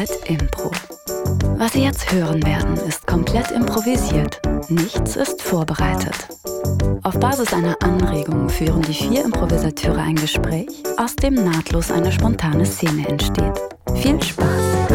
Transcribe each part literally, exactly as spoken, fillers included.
Arbeit Impro. Was Sie jetzt hören werden, ist komplett improvisiert. Nichts ist vorbereitet. Auf Basis einer Anregung führen die vier Improvisateure ein Gespräch, aus dem nahtlos eine spontane Szene entsteht. Viel Spaß!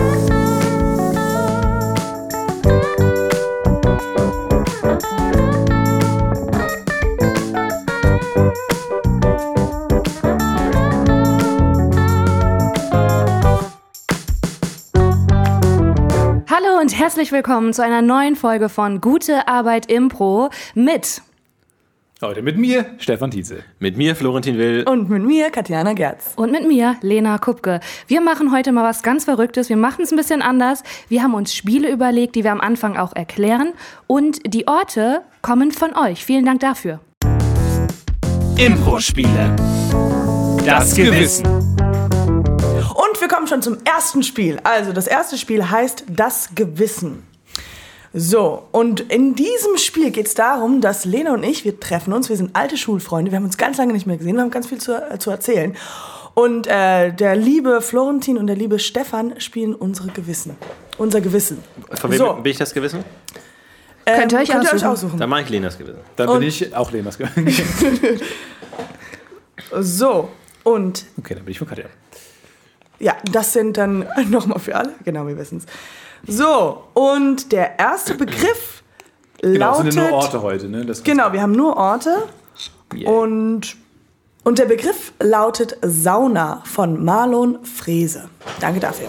Hallo und herzlich willkommen zu einer neuen Folge von Gute Arbeit Impro mit... Heute mit mir, Stefan Tietze. Mit mir, Florentin Will. Und mit mir, Katjana Gerz. Und mit mir, Lena Kupke. Wir machen heute mal was ganz Verrücktes. Wir machen es ein bisschen anders. Wir haben uns Spiele überlegt, die wir am Anfang auch erklären. Und die Orte kommen von euch. Vielen Dank dafür. Impro-Spiele. Das Gewissen. Und wir kommen schon zum ersten Spiel. Also das erste Spiel heißt Das Gewissen. So, und in diesem Spiel geht es darum, dass Lena und ich, wir treffen uns, wir sind alte Schulfreunde, wir haben uns ganz lange nicht mehr gesehen, wir haben ganz viel zu, äh, zu erzählen. Und äh, der liebe Florentin und der liebe Stefan spielen unsere Gewissen. Unser Gewissen. Von wem so. bin ich das Gewissen? Ähm, Könnt ihr euch könnt aussuchen? Ihr euch aussuchen. Dann mache ich Lenas Gewissen. Dann Und- bin ich auch Lenas Gewissen. So, und Okay, dann bin ich von Katja. ja, das sind dann nochmal für alle, genau, wir wissen es. So, und der erste Begriff Genau, es lautet... sind ja nur Orte heute, ne? Das Genau, wir haben nur Orte. Yeah. Und, und der Begriff lautet Sauna von Marlon Frese. Danke dafür.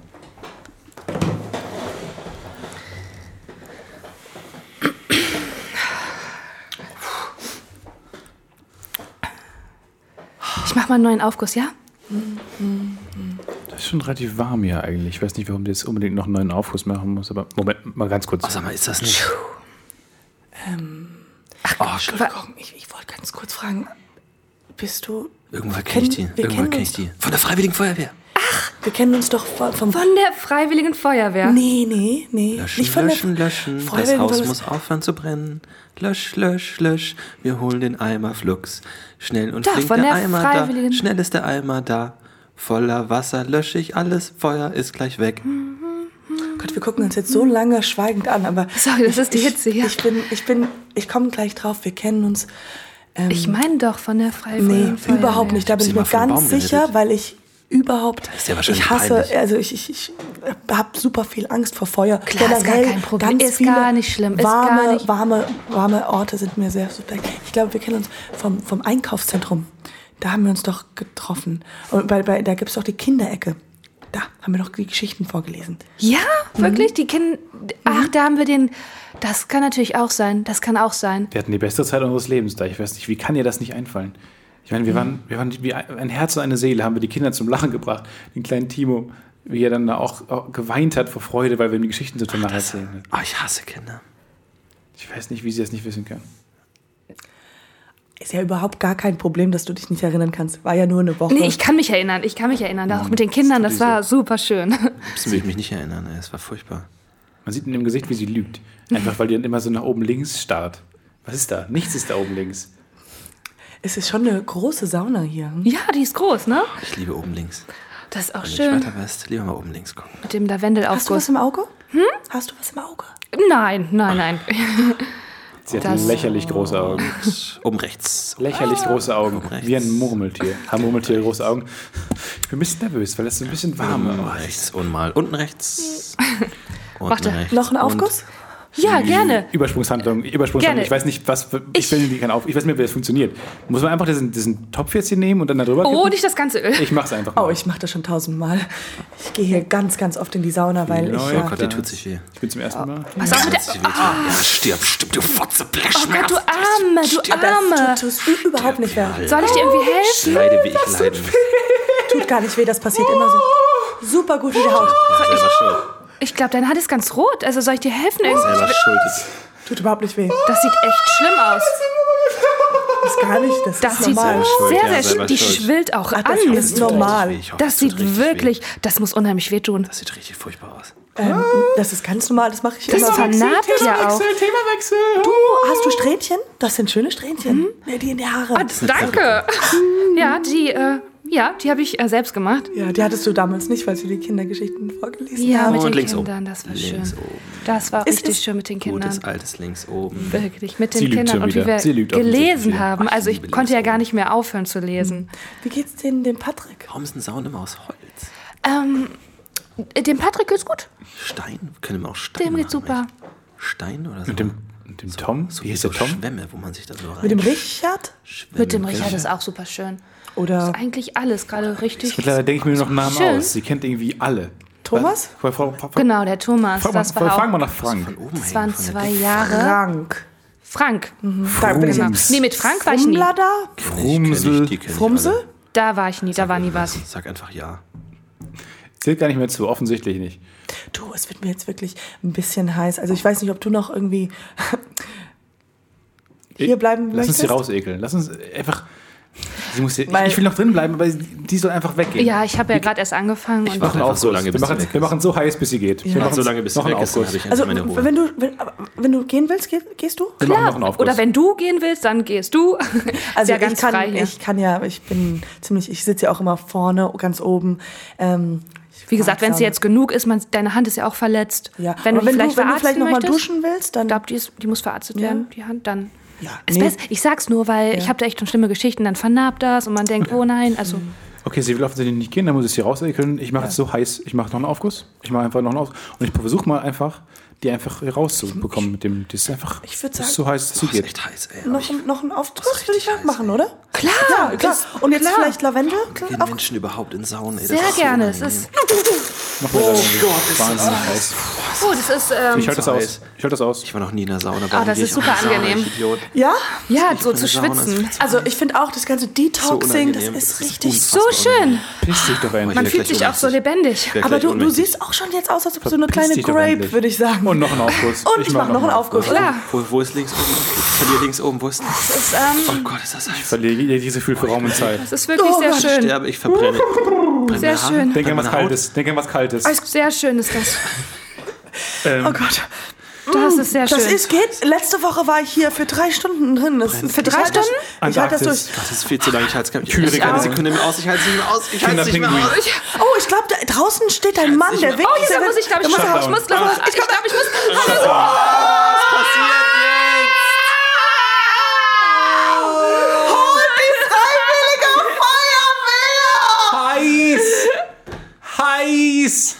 Ich mach mal einen neuen Aufguss, ja? Das ist schon relativ warm hier eigentlich. Ich weiß nicht, warum du jetzt unbedingt noch einen neuen Aufguss machen musst, aber Moment, mal ganz kurz. Oh, sag mal, ist das nicht? Entschuldigung, ich, ich wollte ganz kurz fragen, bist du... Irgendwoher kennen- kenne ich die. wir Irgendwoher kennen kenne ich uns die. Von der Freiwilligen Feuerwehr. Wir kennen uns doch von... vom Von der Freiwilligen Feuerwehr. nee, nee, nee. Löschen, nicht von löschen, der löschen. Das Feuerwehr, Haus weil muss aufhören zu brennen. Lösch, lösch, lösch. Wir holen den Eimer flugs. Schnell und Da, flink von der der Eimer da. Freiwilligen- Schnell ist der Eimer da. Voller Wasser lösche ich alles. Feuer ist gleich weg. Gott, wir gucken uns jetzt so lange schweigend an, aber... Sorry, das ist die Hitze hier. Ich bin, ich bin, ich komme gleich drauf, wir kennen uns... Ähm, Ich meine doch von der Nee, Freiwilligen Feuerwehr. überhaupt nicht. Da bin Sie ich mir mal vom Baum ganz sicher, gerettet? weil ich überhaupt, ist ja wahrscheinlich ich hasse, peinlich. also ich, ich, ich habe super viel Angst vor Feuer. Klar, ist gar Generell kein Problem. ganz Ist viele gar nicht schlimm, ist warme, gar nicht- warme, warme Orte sind mir sehr suspekt. Ich glaube, wir kennen uns vom, vom Einkaufszentrum. Da haben wir uns doch getroffen. Und bei, bei, da gibt es doch die Kinderecke. Da haben wir doch die Geschichten vorgelesen. Ja, wirklich? Die Kinder... Ach, da haben wir den... Das kann natürlich auch sein. Das kann auch sein. Wir hatten die beste Zeit unseres Lebens da. Ich weiß nicht, wie kann dir das nicht einfallen? Ich meine, wir waren, wir waren wie ein Herz und eine Seele, haben wir die Kinder zum Lachen gebracht. Den kleinen Timo, wie er dann da auch, auch geweint hat vor Freude, weil wir ihm die Geschichten so toll nacherzählen. Oh, ich hasse Kinder. Ich weiß nicht, wie sie das nicht wissen können. Ist ja überhaupt gar kein Problem, dass du dich nicht erinnern kannst. War ja nur eine Woche. Nee, ich kann mich erinnern. Ich kann mich erinnern. Auch mit den Kindern, das war super schön. Das will ich mich nicht erinnern. Ey. Es war furchtbar. Man sieht in dem Gesicht, wie sie lügt. Einfach, weil die dann immer so nach oben links starrt. Was ist da? Nichts ist da oben links. Es ist schon eine große Sauna hier. Ja, die ist groß, ne? Ich liebe oben links. Das ist auch Wenn du schön. nicht weiter weißt, lieber mal oben links gucken. Mit dem Hast du was Lavendelaufguss. im Auge? Hm? Hast du was im Auge? Nein, nein, nein. Sie hat Das- lächerlich große Augen. Oben rechts. Lächerlich große Augen. rechts. Wie ein Murmeltier. Haben Murmeltiere große Augen? Ich bin ein bisschen nervös, weil das so ein bisschen warm Oben ist. rechts und mal unten rechts. Unten Warte, rechts. Noch ein und- Aufguss? Ja, gerne. Übersprungshandlung, Übersprungshandlung. Gerne. Ich weiß nicht, was. Ich will nicht keinen auf. Ich weiß nicht, wie das funktioniert. Muss man einfach diesen, diesen Topf jetzt hier nehmen und dann da drüber Oh, kippen? nicht das ganze Öl. Ich mach's einfach mal. Oh, ich mache das schon tausendmal. Ich gehe hier ganz, ganz oft in die Sauna, weil ich Neu- ja... Oh Gott, der tut sich weh. Ich bin zum ersten Mal. Was auch mit der... Tut sich weh. Ja, stirb, stirb, du Fotze, Oh Blechschmerz. Gott, du Arme, du Arme. Das tut, tut überhaupt nicht weh. Soll ich dir irgendwie helfen? Leide, wie ich leiden muss. Tut gar nicht weh, das passiert immer so. Super gut für die Haut. Ja, selber schuld. Ich glaube, deine Hand ist ganz rot. Also soll ich dir helfen? Irgendwie? Selber schuld ist. Tut überhaupt nicht weh. Das sieht echt schlimm aus. Das ist gar nicht, das, Das ist sieht normal. schuld, sehr, ja, sehr selber schön. Die schuld. schwillt auch Ach, das an. ist normal. Ich hoffe, Das es tut sieht richtig wirklich... weh. Das muss unheimlich wehtun. Das sieht richtig furchtbar aus. Ähm, das ist ganz normal, das mache ich Das immer. vernarbt ja auch. Themawechsel. Du, hast du Strähnchen? Das sind schöne Strähnchen. Ja, die in die Haare. Ah, danke. Ja, die... Äh, Ja, die habe ich äh, selbst gemacht. Ja, die hattest du damals nicht, weil sie die Kindergeschichten vorgelesen Ja, haben. mit Und den links Kindern, oben. das war Links schön. oben. Das war Es richtig ist schön mit den Kindern. Gutes altes links oben. Wirklich, mit Sie den lügt Kindern schon und wie wieder. wir Sie lügt gelesen offensichtlich. haben. Ach, Also ich ich liebe konnte ja links gar oben. nicht mehr aufhören zu lesen. Wie geht's denn dem Patrick? Warum ist ein Zaun immer aus Holz? Ähm, dem Patrick geht's gut. Stein? Können wir auch Stein Dem geht's machen, super. nicht? Stein oder so? Mit dem, mit dem Tom? so Wie hieß so der Tom? Schwämme, wo man sich da so rein... Mit dem Richard? Mit dem Richard ist auch super schön. Oder Eigentlich alles gerade richtig. Mittlerweile denke ich mir nur noch Namen Schön. aus. Sie kennt irgendwie alle. Thomas? Frau, Frau, Frau, Genau, der Thomas. Frag mal, Das war fragen wir auch, nach Frank. Von oben das waren hängen, von der zwei Decke. Jahre. Frank. Frank. Da bin ich ja. Genau. Nee, mit Frank war ich nie. Frumler da? Kenn ich, kenn ich, Frumsel. die kenn ich Frumsel? alle. Da war ich nie, da war nie was. Sag einfach ja. Zählt gar nicht mehr zu, offensichtlich nicht. Du, es wird mir jetzt wirklich ein bisschen heiß. Also ich weiß nicht, ob du noch irgendwie hier bleiben Lass uns möchtest. sie rausekeln. Lass uns einfach. Sie muss hier, ich, Weil- ich will noch drin bleiben, aber die soll einfach weggehen. Ja, ich habe ja gerade erst angefangen. Ich Und warte einfach so lange, wir bis sie machen, weg wir ist. machen so heiß, bis sie geht. Wir Ja. machen So lange, bis sie noch einen weg ist, dann Aufguss. habe ich Also endlich meine Ruhe. wenn du, wenn, aber wenn du gehen willst, geh, gehst du? Wir machen noch einen klar, Aufguss. oder wenn du gehen willst, dann gehst du. Also ist ja ganz ich kann, frei hier. ich kann ja, ich bin ziemlich, ich sitze ja auch immer vorne, ganz oben. Ähm, Wie gesagt, wenn es langsam. jetzt genug ist, man, deine Hand ist ja auch verletzt. Ja. Wenn du Aber die vielleicht wenn du verarzten vielleicht noch mal möchtest, duschen willst, dann ich glaube, die, ist- die muss verarztet Ja. werden, die Hand, dann. ja, Ist nee. besser. Ich sag's nur, weil ich habe da echt schon schlimme Geschichten, dann vernarbt das und man denkt, oh nein, also Okay, sie will offensichtlich nicht gehen, dann muss ich sie rausekeln. Ich mache jetzt so heiß, ich mache noch einen Aufguss. Ich mache einfach noch einen Aufguss. Und ich versuche mal einfach, die einfach hier rauszubekommen mit dem. Das ist einfach. Ich würd das sagen- ist so heiß, dass sie Boah, ist geht. echt heiß, ey. Aber noch, ich ein- noch einen Auftritt Das ist würde ich richtig mal machen, oder? klar, Ja, klar. das- Und jetzt klar. vielleicht Lavendel? gehen Auf- Menschen überhaupt in Saunen, ey. Das sehr ist so gerne. Es unangenehm. ist, Mach mal oh wahnsinnig heiß. oh, das ist, ähm, Ich halte das so aus. heiß. Ich halte das aus. Ich war noch nie in der Sauna. Ah, das ist super angenehm. Ja? ja, Ich so bin zu in der Sauna, schwitzen. das ist Also ich finde auch, das ganze Detoxing, das unangenehm. ist Das ist richtig unfassbar So schön. Piss dich doch endlich. Man wär fühlt gleich sich auch so ohnmächtig. lebendig. Wär Aber gleich du, du ohnmächtig. siehst auch schon jetzt aus, als ob du so eine Verpiss kleine dich doch Grape, endlich. würde ich sagen. Und noch einen Aufguss. Und ich mach noch einen Aufguss. Klar. Wo, wo ist links oben? Ich verliere links oben. Wo ist das? Das ist, ähm, Oh Gott, ist das heiß. Ich verliere jedes Gefühl für Raum und Zeit. das ist wirklich Oh sehr Gott, Ich schön. sterbe, ich verbrenne. Brenne Sehr meine Haare, schön. Denk an was meine Haut. Kaltes. Denk an was Kaltes. Sehr schön ist das. Ähm, Oh Gott. Das ist sehr schön. Das ist, geht. Letzte Woche war ich hier für drei Stunden drin. Das, für drei Stunden? Ich halte das Antarktis. durch. Gott, das ist viel zu lang. Ich halte es keine, Kühlregal. ich keine Sekunde mehr aus. Ich halte es nicht mehr aus. Ich halte es nicht mehr Kinderpinguin. aus. Oh, ich glaube, da draußen steht ein Mann, der winkt. Oh, jetzt der muss ich, glaube ich, der muss, muss- ich muss, glaube ich, ich glaube, ich muss. Was passiert Freiwillige Feuerwehr! Heiß!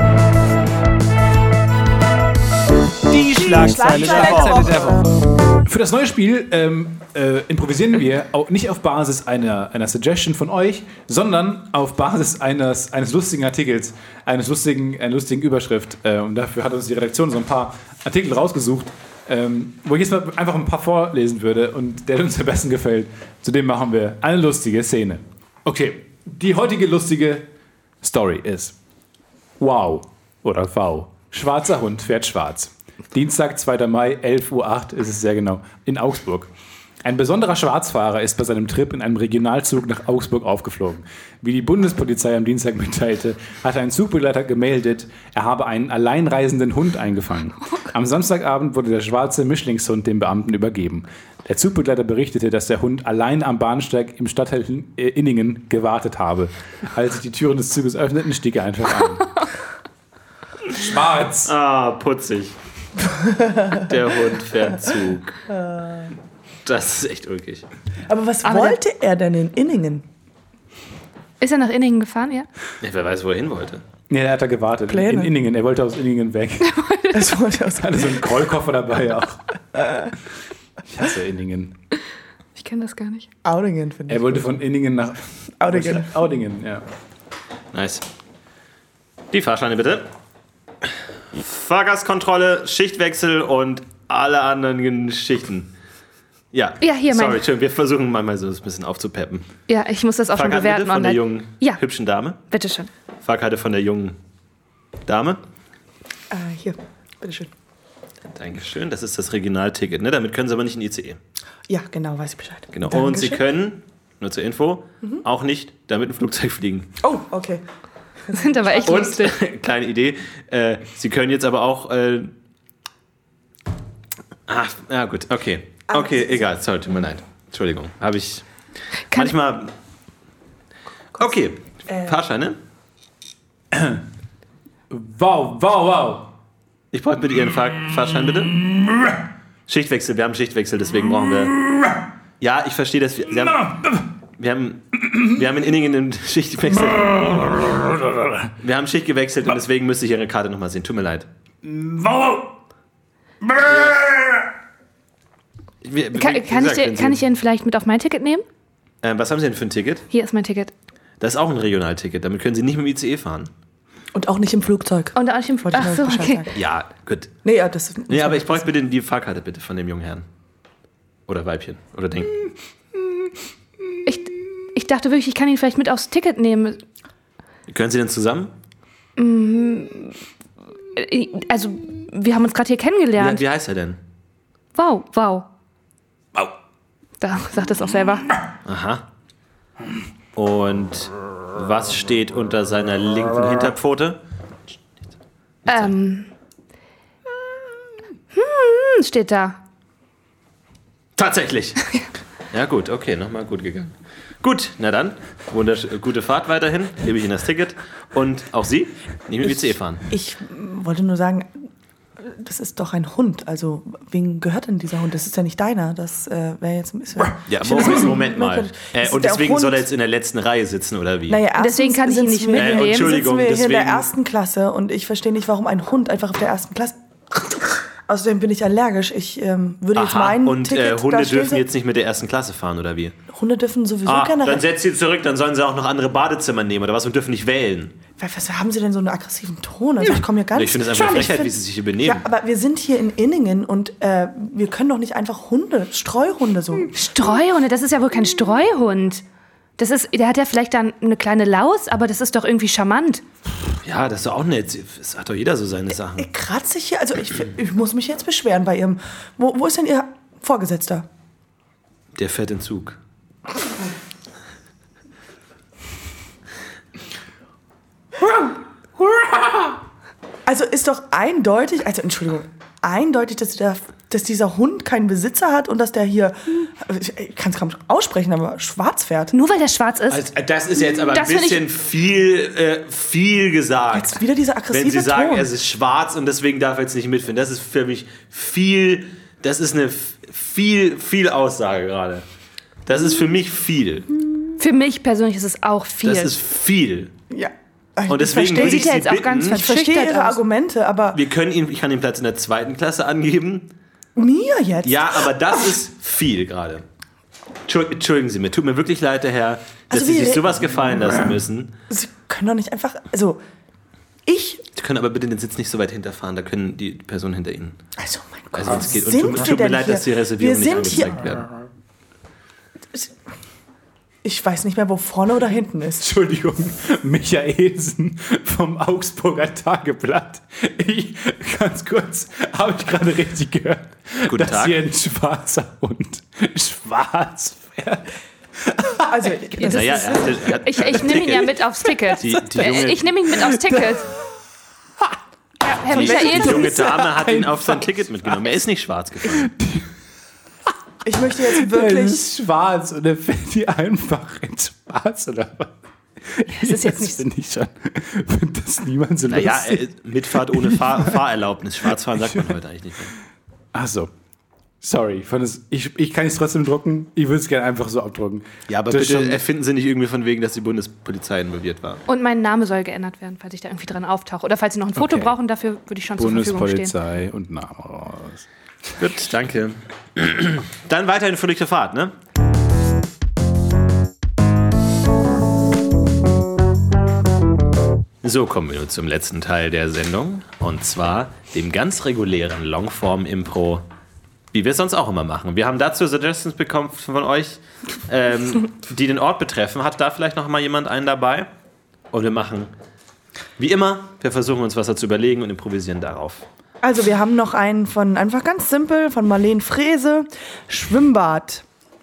Die Schlagzeile der Woche. Für das neue Spiel ähm, äh, improvisieren wir auch nicht auf Basis einer, einer Suggestion von euch, sondern auf Basis eines, eines lustigen Artikels, eines lustigen, einer lustigen Überschrift. Äh, und dafür hat uns die Redaktion so ein paar Artikel rausgesucht, ähm, wo ich jetzt mal einfach ein paar vorlesen würde und der uns am besten gefällt. Zudem machen wir eine lustige Szene. Okay, die heutige lustige Story ist: Wow oder V. Schwarzer Hund fährt schwarz. Dienstag, zweiter Mai, elf Uhr acht ist es sehr genau, in Augsburg. Ein besonderer Schwarzfahrer ist bei seinem Trip in einem Regionalzug nach Augsburg aufgeflogen. Wie die Bundespolizei am Dienstag mitteilte, hatte ein Zugbegleiter gemeldet, er habe einen alleinreisenden Hund eingefangen. Am Samstagabend wurde der schwarze Mischlingshund dem Beamten übergeben. Der Zugbegleiter berichtete, dass der Hund allein am Bahnsteig im Stadtteil Inningen gewartet habe. Als sich die Türen des Zuges öffneten, stieg er einfach ein. Schwarz! Ah, putzig. Der Hund fährt Zug. Das ist echt ulkig. Aber was Aber der- wollte er denn in Inningen? Ist er nach Inningen gefahren, ja? Ja, wer weiß, wo er hin wollte. Nee, er hat da gewartet. Pläne. In Inningen. Er wollte aus Inningen weg. Das wollte er Hatte so einen Rollkoffer dabei auch. Ich hasse Inningen. Ich kenne das gar nicht. Audingen, finde ich. Er wollte von Inningen nach Audingen. Audingen, ja. Nice. Die Fahrscheine bitte. Fahrgastkontrolle, Schichtwechsel und alle anderen Geschichten. Ja, Ja, hier, mein- Sorry, Entschuldigung, wir versuchen mal so ein bisschen aufzupeppen. Ja, ich muss das auch schon Fahrkarte bitte bewerten von der online. jungen, Ja. hübschen Dame. Bitteschön. Fahrkarte von der jungen Dame. Ah, hier, bitteschön. Dankeschön, das ist das Regionalticket, ne? Damit können Sie aber nicht in I C E. Ja, genau, weiß ich Bescheid. Genau. Und Dankeschön. Sie können, nur zur Info, auch nicht damit ein Flugzeug fliegen. Oh, okay. Das sind aber echt Und, lustig. kleine Idee, äh, Sie können jetzt aber auch... Äh, ach, ja gut, okay. Okay, egal, sorry, tut mir leid. Entschuldigung, habe ich... Kann- manchmal... Okay, Äh. Fahrscheine. Wow, wow, wow. Ich brauche bitte Ihren Fahr Fahrschein, bitte. Schichtwechsel, wir haben Schichtwechsel, deswegen brauchen wir... Ja, ich verstehe das. Wir haben, wir haben, wir haben in Inningen einen Schichtwechsel. Wir haben Schicht gewechselt und deswegen müsste ich Ihre Karte nochmal sehen. Tut mir leid. Wow. Wie, wie, Kann, wie kann, gesagt, ich, wenn kann Sie- ich Ihnen vielleicht mit auf mein Ticket nehmen? äh, was haben Sie denn für ein Ticket? Hier ist mein Ticket. Das ist auch ein Regionalticket. Damit können Sie nicht mit dem I C E fahren. Und auch nicht im Flugzeug. Und auch im Wollte ich Ach nur so, Bescheid okay. sagen. Ja, gut. Nee, ja, das ist... Nee, aber ich bräuchte bitte die Fahrkarte bitte von dem jungen Herrn. Oder Weibchen. Oder Ding. Ich, ich dachte wirklich, ich kann ihn vielleicht mit aufs Ticket nehmen. Können Sie denn zusammen? Äh, Also, wir haben uns gerade hier Wie, kennengelernt. wie heißt er denn? Wow, wow. Wow. Da sagt es auch selber. Aha. Und was steht unter seiner linken Hinterpfote? Ähm. Hm, steht da. Tatsächlich. Ja gut, okay, nochmal gut gegangen. Gut, na dann, wundersch- gute Fahrt weiterhin, gebe ich Ihnen das Ticket. Und auch Sie, nicht mit dem I C E fahren. Ich wollte nur sagen, das ist doch ein Hund. Also, wem gehört denn dieser Hund? Das ist ja nicht deiner. Das äh, wäre jetzt ein bisschen... Ja, Ich finde das Moment, ein bisschen Moment mal. merkwürdig. Äh, Ist und der deswegen Hund- soll er jetzt in der letzten Reihe sitzen, oder wie? Naja, erstens Deswegen kann ich ihn nicht sitzen wir- mitnehmen. Äh, Entschuldigung, sitzen wir hier in der deswegen- ersten Klasse und ich verstehe nicht, warum ein Hund einfach auf der ersten Klasse... Außerdem bin ich allergisch. Ich ähm, würde jetzt Aha, mein und Ticket äh, da Hunde stehen dürfen sehen. jetzt nicht mit der ersten Klasse fahren, oder wie? Hunde dürfen sowieso Ah, gerne... dann setzt sie zurück, dann sollen sie auch noch andere Badezimmer nehmen, oder was? Und dürfen nicht wählen. Was haben Sie denn so einen aggressiven Ton? Also ich komme hier gar nicht... Ich finde es einfach eine Schon, ich Frechheit, find- wie sie sich hier benehmen. Ja, aber wir sind hier in Inningen und äh, wir können doch nicht einfach Hunde, Streuhunde so... Streuhunde, das ist ja wohl kein Streuhund. Das ist, der hat ja vielleicht dann eine kleine Laus, aber das ist doch irgendwie charmant. Ja, das ist doch auch nett. Es hat doch jeder so seine Sachen. Ich kratze hier, also ich, ich muss mich jetzt beschweren bei Ihrem... Wo, wo ist denn Ihr Vorgesetzter? Der fährt in Zug. Also ist doch eindeutig, also Entschuldigung, eindeutig, dass, der, dass dieser Hund keinen Besitzer hat und dass der hier, ich kann es kaum aussprechen, aber schwarz fährt. Nur weil der schwarz ist. Also, das ist jetzt aber ein Das find bisschen viel, äh, viel gesagt. Jetzt wieder dieser aggressive Wenn Sie sagen, Ton. es ist schwarz und deswegen darf er jetzt nicht mitfinden. Das ist für mich viel, das ist eine f- viel, viel Aussage gerade. Das ist für mich viel. Für mich persönlich ist es auch viel. Das ist viel. Ja. Und deswegen ich würde verstehe, ich sieht ja Sie jetzt auch ganz bitten, ich verstehe verschüchtert Ihre aus. Argumente, aber wir können ihn, ich kann den Platz in der zweiten Klasse angeben. mir jetzt? Ja, aber das ist viel gerade. Entschuld- Entschuldigen Sie mir, tut mir wirklich leid, der Herr, dass Also Sie wir- sich sowas gefallen lassen müssen. Sie können doch nicht einfach, also ich, Sie können aber bitte den Sitz nicht so weit hinterfahren, da können die Personen hinter Ihnen. also mein Gott, Also es geht. Und sind tut, wir tut mir denn leid, hier? dass die Reservierungen wir nicht sind hier, angezeigt werden. ich weiß nicht mehr, wo vorne oder hinten ist. Entschuldigung, Michaelsen vom Augsburger Tageblatt. Ich, ganz kurz, habe ich gerade richtig gehört, Guten dass Tag. hier ein schwarzer Hund schwarz fährt. Also, das Naja, ist, er hatte, er hat, Ich, ich nehme ihn ja mit aufs Ticket. Die- die junge- ich nehme ihn mit aufs Ticket. Ja, Herr die, die Michaelsen, junge Dame hat ihn auf sein Ticket mitgenommen. Er ist nicht schwarz gefahren. ich möchte jetzt Er wirklich, ist schwarz und er fährt die einfach in schwarz oder was? das ist jetzt nicht so. finde ich schon. Finde das niemand so Naja, lustig. äh, Mitfahrt ohne Fahr Fahrerlaubnis. Schwarzfahren sagt man heute eigentlich nicht mehr. Ach so. Sorry, von das, ich, ich kann es trotzdem drucken. Ich würde es gerne einfach so abdrucken. Ja, aber Das bitte schon- erfinden Sie nicht irgendwie von wegen, dass die Bundespolizei involviert war. Und mein Name soll geändert werden, falls ich da irgendwie dran auftauche. Oder falls Sie noch ein Foto Okay. brauchen, dafür würde ich schon zur Verfügung stehen. Bundespolizei und Name raus. Gut, danke. Dann weiterhin fröhliche Fahrt, ne? So kommen wir nun zum letzten Teil der Sendung. Und zwar dem ganz regulären Longform-Impro, wie wir es sonst auch immer machen. Wir haben dazu Suggestions bekommen von euch, ähm, die den Ort betreffen. Hat da vielleicht noch mal jemand einen dabei? Und wir machen, wie immer, wir versuchen uns was dazu überlegen und improvisieren darauf. also wir haben noch einen von, einfach ganz simpel, von Marlene Frese, Schwimmbad.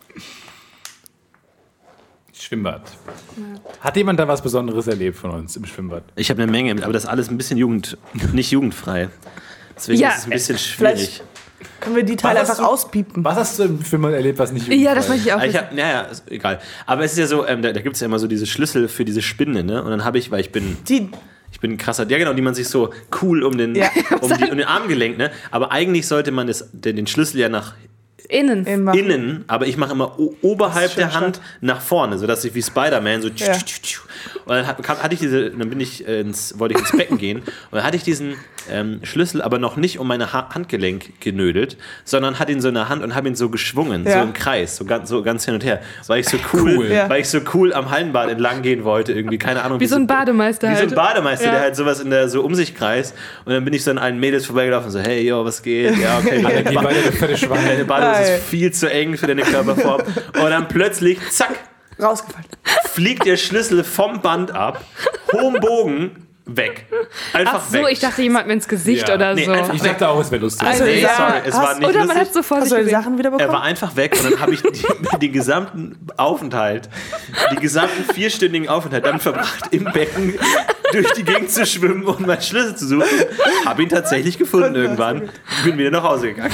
Schwimmbad. Hat jemand da was Besonderes erlebt von uns im Schwimmbad? Ich habe eine Menge, aber das ist alles ein bisschen Jugend, nicht jugendfrei. Deswegen Ja, ist es ein bisschen schwierig. Können wir die Teile Was hast einfach du- auspiepen? Was hast du im Film mal erlebt, was nicht Ja, das möchte ich auch Ich wissen. hab, naja, ist egal. Aber es ist ja so, ähm, da, da gibt es ja immer so diese Schlüssel für diese Spinne, ne? Und dann habe ich, weil ich bin... Die, Ich bin ein krasser, ja genau, die man sich so cool um den, Ja. um, die, um den Arm gelenkt, ne? Aber eigentlich sollte man das, den, den Schlüssel ja nach Innen. in machen. innen, aber ich mache immer o- oberhalb der Hand nach vorne, sodass ich wie Spider-Man so Ja. und dann hat- kam- hatte ich diese, dann bin ich äh, ins, wollte ich ins Becken gehen und dann hatte ich diesen ähm, Schlüssel aber noch nicht um meine ha- Handgelenk genödelt, sondern hatte ihn so in der Hand und habe ihn so geschwungen, Ja. so im Kreis, so ganz, so ganz hin und her, weil ich so cool, Cool. Ja. weil ich so cool am Hallenbad entlang gehen wollte, irgendwie, keine Ahnung. Wie so ein Bademeister Wie so halt. ein Bademeister, Ja. der halt sowas in der, so um sich kreist und dann bin ich so an allen Mädels vorbeigelaufen und so, hey, yo, was geht? Ja, okay, Alle gehen weiter, der fette Schwein. deine Badehose Geil. ist viel zu eng für deine Körperform. Und dann plötzlich, zack, rausgefallen. fliegt der Schlüssel vom Band ab, hohem Bogen, weg. Einfach Ach so, weg. ich dachte, jemand mir ins Gesicht Ja. oder Nee, so. einfach Ich dachte auch, es wäre lustig. also, nee, ja, sorry, es hast- war nicht Oder man lustig. hat so vor Hast sich du die gesehen. Sachen wieder Er bekommen? war einfach weg und dann habe ich die, den gesamten Aufenthalt, die gesamten vierstündigen Aufenthalt dann verbracht, im Becken durch die Gegend zu schwimmen und meinen Schlüssel zu suchen. Habe ihn tatsächlich gefunden irgendwann. Bin wieder nach Hause gegangen.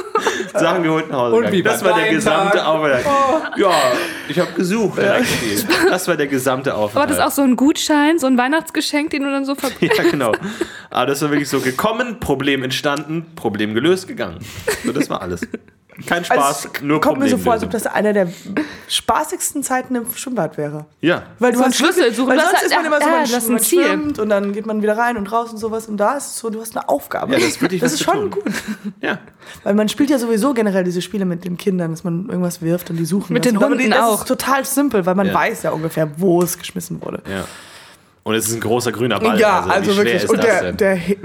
Sachen geholt nach Hause Und gegangen. wie Das war war der dein gesamte Tag? Aufenthalt. Ja, ich habe gesucht. Ja. Das war der gesamte Aber Aufenthalt. das ist auch so ein Gutschein, so ein Weihnachtsgeschenk, den du dann so verbringst. Ja, genau. Aber das war wirklich so gekommen, Problem entstanden, Problem gelöst, gegangen. So, das war alles. Kein Spaß, Also, es nur kommt mir so vor, als ob Problemlösung. das einer der spaßigsten Zeiten im Schwimmbad wäre. Ja. Weil du So ein hast Schlüssel wirklich- suchen, Weil das sonst hat- ist man immer so, ja, man, das ist ein man Ziel. schwimmt und dann geht man wieder rein und raus und sowas. Und da ist es so, du hast eine Aufgabe. Ja, das ist wirklich das was ist zu schon tun. gut. Ja. Weil man spielt ja sowieso generell diese Spiele mit den Kindern, dass man irgendwas wirft und die suchen. Mit das. den Und dann- Hunden das auch. ist total simpel, weil man Ja. weiß ja ungefähr, wo es geschmissen wurde. Ja. Und es ist ein großer grüner Ball. Ja, also, also, wie schwer wirklich. ist Und das der, denn? der he-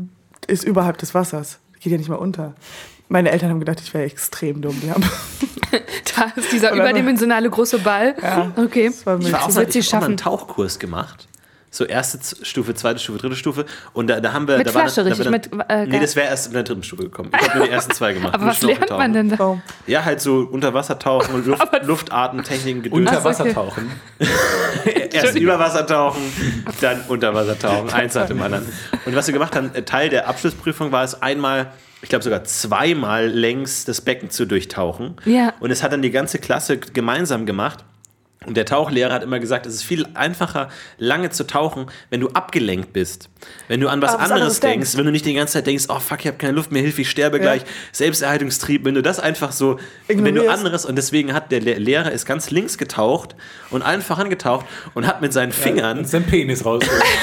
ist überhalb des Wassers. Geht ja nicht mal unter. Meine Eltern haben gedacht, ich wäre extrem dumm. Die haben Da ist dieser Oder- überdimensionale große Ball. Ja. Okay. das war mir Ich war auch Das mal, wird sie ich hab auch mal einen schaffen. Tauchkurs gemacht. So erste Z- Stufe, zweite Stufe, dritte Stufe. Und da, da haben wir. Mit da war Flasche, dann, da richtig, war dann, mit, äh, Nee, Gas. das wäre erst in der dritten Stufe gekommen. Ich habe nur die ersten zwei gemacht. Aber Nur was lernt man Schnorcheltauchen. denn da? oh. Ja, halt so Unterwassertauchen und Luft, Aber- Luftatmentechniken, Gedöns. Unter Ach so, Wasser okay. tauchen. Erst Überwassertauchen, dann Unterwassertauchen, eins nach dem anderen. Und was wir gemacht haben, Teil der Abschlussprüfung war es einmal, ich glaube sogar zweimal längs das Becken zu durchtauchen. Ja. Und es hat dann die ganze Klasse gemeinsam gemacht. Und der Tauchlehrer hat immer gesagt, es ist viel einfacher, lange zu tauchen, wenn du abgelenkt bist. Wenn du an was, Ah, was anderes anderes denkst, denkst. wenn du nicht die ganze Zeit denkst, oh fuck, ich habe keine Luft mehr, hilf, ich sterbe gleich, Selbsterhaltungstrieb, wenn du das einfach so, wenn du Ignorierst. anderes, und deswegen hat der Le- Lehrer ist ganz links getaucht und einfach angetaucht und hat mit seinen Fingern, Und sein Penis raus.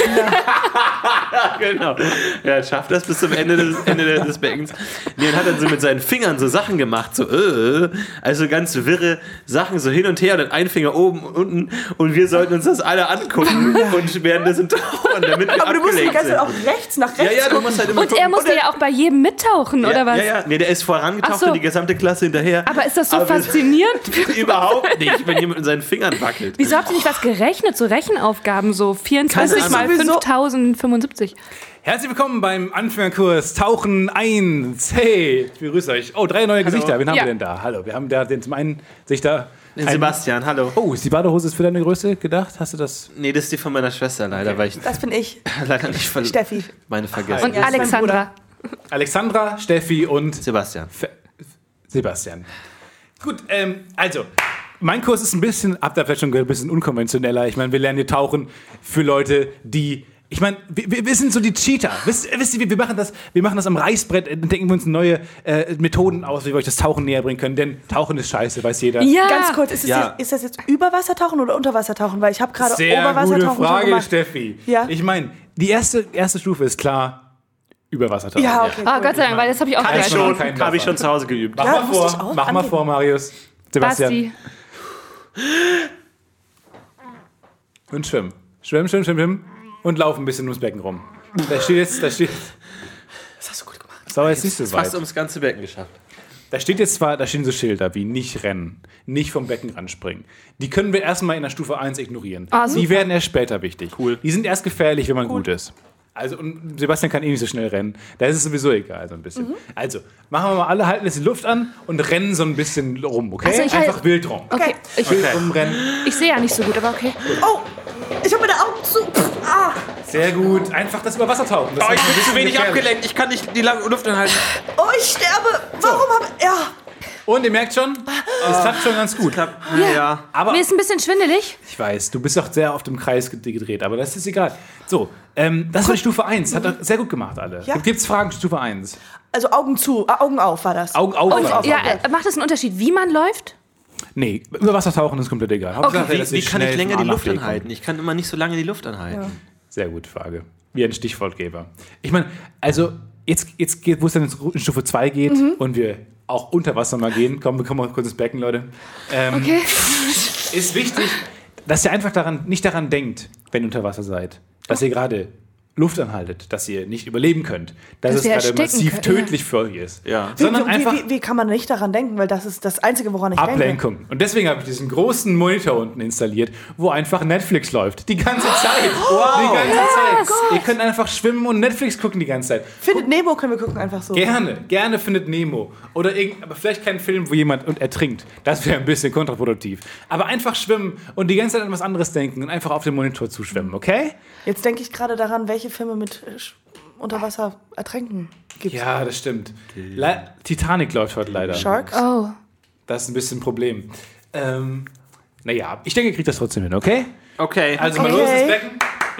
genau, ja, schafft das bis zum Ende des, Ende des Beckens. Nee, und hat dann so mit seinen Fingern so Sachen gemacht, so, äh, also ganz wirre Sachen so hin und her und dann ein Finger oben und unten und wir sollten uns das alle angucken und währenddessen tauchen, damit wir Aber du musst die abgelenkt ganze Zeit sind. auch rechts nach rechts Ja, ja, du gucken. musst halt immer Und er musste ja auch bei jedem mittauchen, ja, oder was? Ja, ja, nee, der ist vorangetaucht Ach so. und die gesamte Klasse hinterher. Aber ist das so Aber wir- faszinierend? Überhaupt nicht, wenn jemand mit seinen Fingern wackelt. Wieso habt ihr nicht was gerechnet, so Rechenaufgaben, so vierundzwanzig Keine mal Ahnung. fünftausendfünfundsiebzig? Herzlich willkommen beim Anfängerkurs Tauchen eins. Hey, ich begrüße euch. Oh, drei neue Gesichter. Wen haben Ja. wir denn da? Hallo, wir haben da den zum einen sich da. Den Sebastian, hallo. Oh, ist die Badehose für deine Größe gedacht? Hast du das? Nee, das ist die von meiner Schwester leider, weil ich Das bin ich. leider nicht ver Steffi. meine vergessen. Und Ja, ist mein Alexandra. Alexandra, Steffi und Sebastian. Fe- Sebastian. Gut, ähm, also, mein Kurs ist ein bisschen, habt ihr vielleicht schon gehört, ein bisschen unkonventioneller. Ich meine, wir lernen hier tauchen für Leute, die. Ich meine, wir, wir wir sind so die Cheater. Wisst, wisst ihr, wir- wir machen, das, wir machen das am Reißbrett, äh, denken wir uns neue äh, Methoden aus, wie wir euch das Tauchen näher bringen können. Denn Tauchen ist scheiße, weiß jeder. Ja. Ganz kurz, ist, es Ja. jetzt, ist das jetzt Überwassertauchen oder Unterwassertauchen? Weil ich habe gerade Sehr gute Oberwassertauchen schon Frage, gemacht. Steffi. Ja. Ich meine, die erste, erste Stufe ist klar, Überwassertauchen. Ja, okay. Ah, Gott sei Dank, weil das habe ich auch Habe ich gehört. schon. schon, kein habe ich Wasser. schon zu Hause geübt. Mach Ja, mal musste ich vor, auch mach mal angeben. vor, Marius. Sebastian. Basti. Und schwimmen. Schwimmen, schwimmen, schwimmen, schwimmen. Und laufen ein bisschen ums Becken rum. Da steht jetzt, da steht. Das hast du gut gemacht. So, jetzt siehst du es Fast weit. ums ganze Becken geschafft. Da steht jetzt zwar, da stehen so Schilder wie nicht rennen, nicht vom Becken ranspringen. Die können wir erstmal in der Stufe eins ignorieren. Ah, super. Die werden erst später wichtig. Cool. Die sind erst gefährlich, wenn man gut ist. Also, und Sebastian kann eh nicht so schnell rennen. Da ist es sowieso egal, so ein bisschen. Mhm. Also, machen wir mal alle, halten jetzt die Luft an und rennen so ein bisschen rum, okay? Also ich Einfach halt- wild rum. Okay, ich, Wild rumrennen. ich sehe ja nicht so gut, aber okay. Oh, ich habe meine Augen zu. Ah. Sehr gut. Einfach das über Wasser tauchen. Das Oh, ist ich ein bin bisschen zu wenig gefährlich. abgelenkt. Ich kann nicht die lange Luft anhalten. Oh, ich sterbe. Warum hab... Ja. Und ihr merkt schon, es klappt schon ganz gut. Ja. ja. Aber Mir ist ein bisschen schwindelig. ich weiß, du bist auch sehr oft im Kreis gedreht, aber das ist egal. So, ähm, das war die Stufe eins. Hat er sehr gut gemacht, alle. Ja. Gibt es Fragen, Stufe eins? Also Augen zu, äh, Augen auf war das. Augen auf. Augen oder? auf. Ja, äh, macht das einen Unterschied, wie man läuft? Nee, über Wasser tauchen ist komplett egal. Hauptsache, Wie, dass wie ich kann ich schnell länger von die A nach Luft B komme. anhalten? Ich kann immer nicht so lange die Luft anhalten. Sehr gute Frage. Wie ein Stichwortgeber. Ich meine, also jetzt, jetzt geht, wo es dann in Stufe zwei geht Mhm. und wir auch unter Wasser mal gehen, komm, wir kommen mal kurz ins Becken, Leute. Ähm, Okay. Ist wichtig, dass ihr einfach daran, nicht daran denkt, wenn ihr unter Wasser seid, dass ihr gerade Luft anhaltet, dass ihr nicht überleben könnt, dass, Dass es wir gerade ersticken massiv können, tödlich für euch ist. Ja. Wie, Sondern wie, einfach wie, wie kann man nicht daran denken? Weil das ist das Einzige, woran ich denke. Ablenkung. Und deswegen habe ich diesen großen Monitor unten installiert, wo einfach Netflix läuft. Die ganze Zeit. Die ganze Zeit. Ihr könnt einfach schwimmen und Netflix gucken die ganze Zeit. Findet Nemo können wir gucken einfach so. Gerne, gerne findet Nemo. Oder irgend, aber vielleicht kein Film, wo jemand und ertrinkt. Das wäre ein bisschen kontraproduktiv. Aber einfach schwimmen und die ganze Zeit an was anderes denken und einfach auf den Monitor zuschwimmen, okay? Jetzt denke ich gerade daran, welche Filme mit äh, Sch- Unterwasser ertränken gibt. Ja, das stimmt. Le- Titanic läuft heute leider. Sharks? Oh. Das ist ein bisschen ein Problem. Ähm, naja, ich denke, ihr kriegt das trotzdem hin, okay? Okay. Also mal Okay. los ins Becken.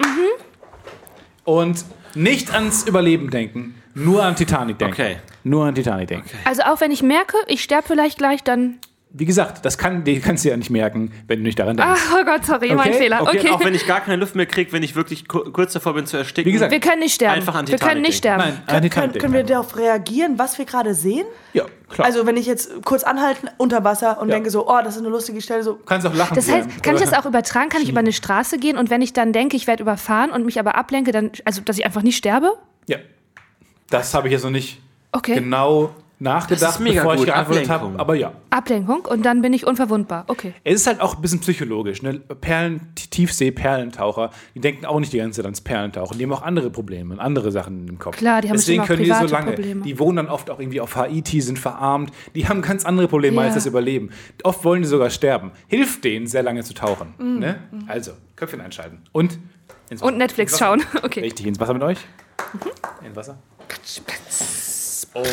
Und nicht ans Überleben denken, nur an Titanic denken. Okay. Nur an Titanic denken. Also auch wenn ich merke, ich sterbe vielleicht gleich, dann... Wie gesagt, das kann, die kannst du ja nicht merken, wenn du nicht daran denkst. Ach, oh Gott, sorry, mein Okay, Fehler. okay, Okay. Auch wenn ich gar keine Luft mehr kriege, wenn ich wirklich ku- kurz davor bin zu ersticken. Wie gesagt, Wir können nicht sterben. Einfach an wir können Titanic nicht denken. sterben. Nein, an Können, Titanic können, können wir denken. darauf reagieren, was wir gerade sehen? Ja, klar. Also wenn ich jetzt kurz anhalten unter Wasser und Ja. denke so, oh, das ist eine lustige Stelle, so, Du kannst auch lachen. Das heißt, während- kann ich das auch übertragen? Kann ich über eine Straße gehen und wenn ich dann denke, ich werde überfahren und mich aber ablenke, dann, also dass ich einfach nicht sterbe? Ja. Das habe ich jetzt noch nicht Okay. genau nachgedacht, Das ist mega bevor ich gut, geantwortet habe. Ablenkung. Aber ja. Ablenkung und dann bin ich unverwundbar. Okay. Es ist halt auch ein bisschen psychologisch. Ne? Perlen, Tiefsee-Perlentaucher, die denken auch nicht die ganze Zeit ans Perlentauchen. Die haben auch andere Probleme und andere Sachen im Kopf. Klar, die haben Deswegen bestimmt auch können die so private lange. Probleme. Die wohnen dann oft auch irgendwie auf Haiti, sind verarmt. Die haben ganz andere Probleme Ja. als das Überleben. Oft wollen die sogar sterben. Hilft denen, sehr lange zu tauchen. Ne? Also, Köpfchen einschalten. Und ins Wasser. Und Netflix Ins Wasser. schauen. Okay. Richtig, ins Wasser mit euch. Ins Wasser. Und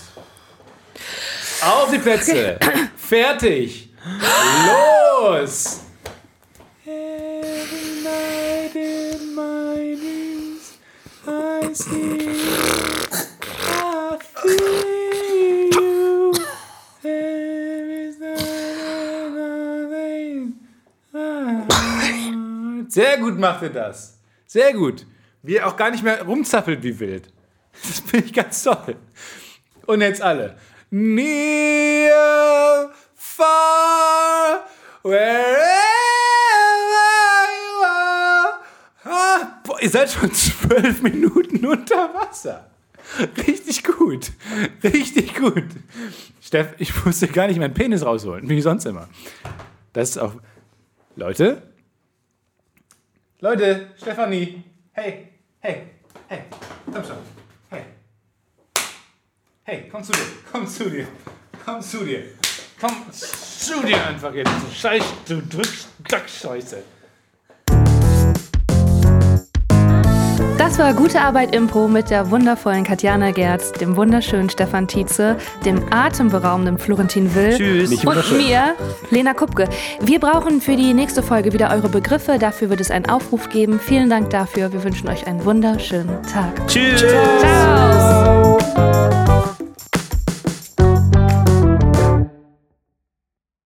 auf die Plätze. Fertig. Los. Every night in my dreams I see, I feel you. There is nothing. Sehr gut macht ihr das. Sehr gut. Wie ihr auch gar nicht mehr rumzappelt wie wild. Das finde ich ganz toll. Und jetzt alle. Near, far, wherever you are. Ah, boah, ihr seid schon zwölf Minuten unter Wasser. Richtig gut. Richtig gut. Steff, ich musste gar nicht meinen Penis rausholen, wie sonst immer. Das ist auch... Leute? Leute, Stefanie. Hey, hey, hey. Komm schon. Hey. Hey, komm zu dir, komm zu dir, komm zu dir, komm zu dir einfach jetzt, du Scheiß, du Dreckscheiße. Das war Gute Arbeit Impro mit der wundervollen Katjana Gerz, dem wunderschönen Stefan Tietze, dem atemberaubenden Florentin Will Tschüss. Nicht und wunderschön. mir, Lena Kupke. Wir brauchen für die nächste Folge wieder eure Begriffe. Dafür wird es einen Aufruf geben. Vielen Dank dafür. Wir wünschen euch einen wunderschönen Tag. Tschüss. Ciao.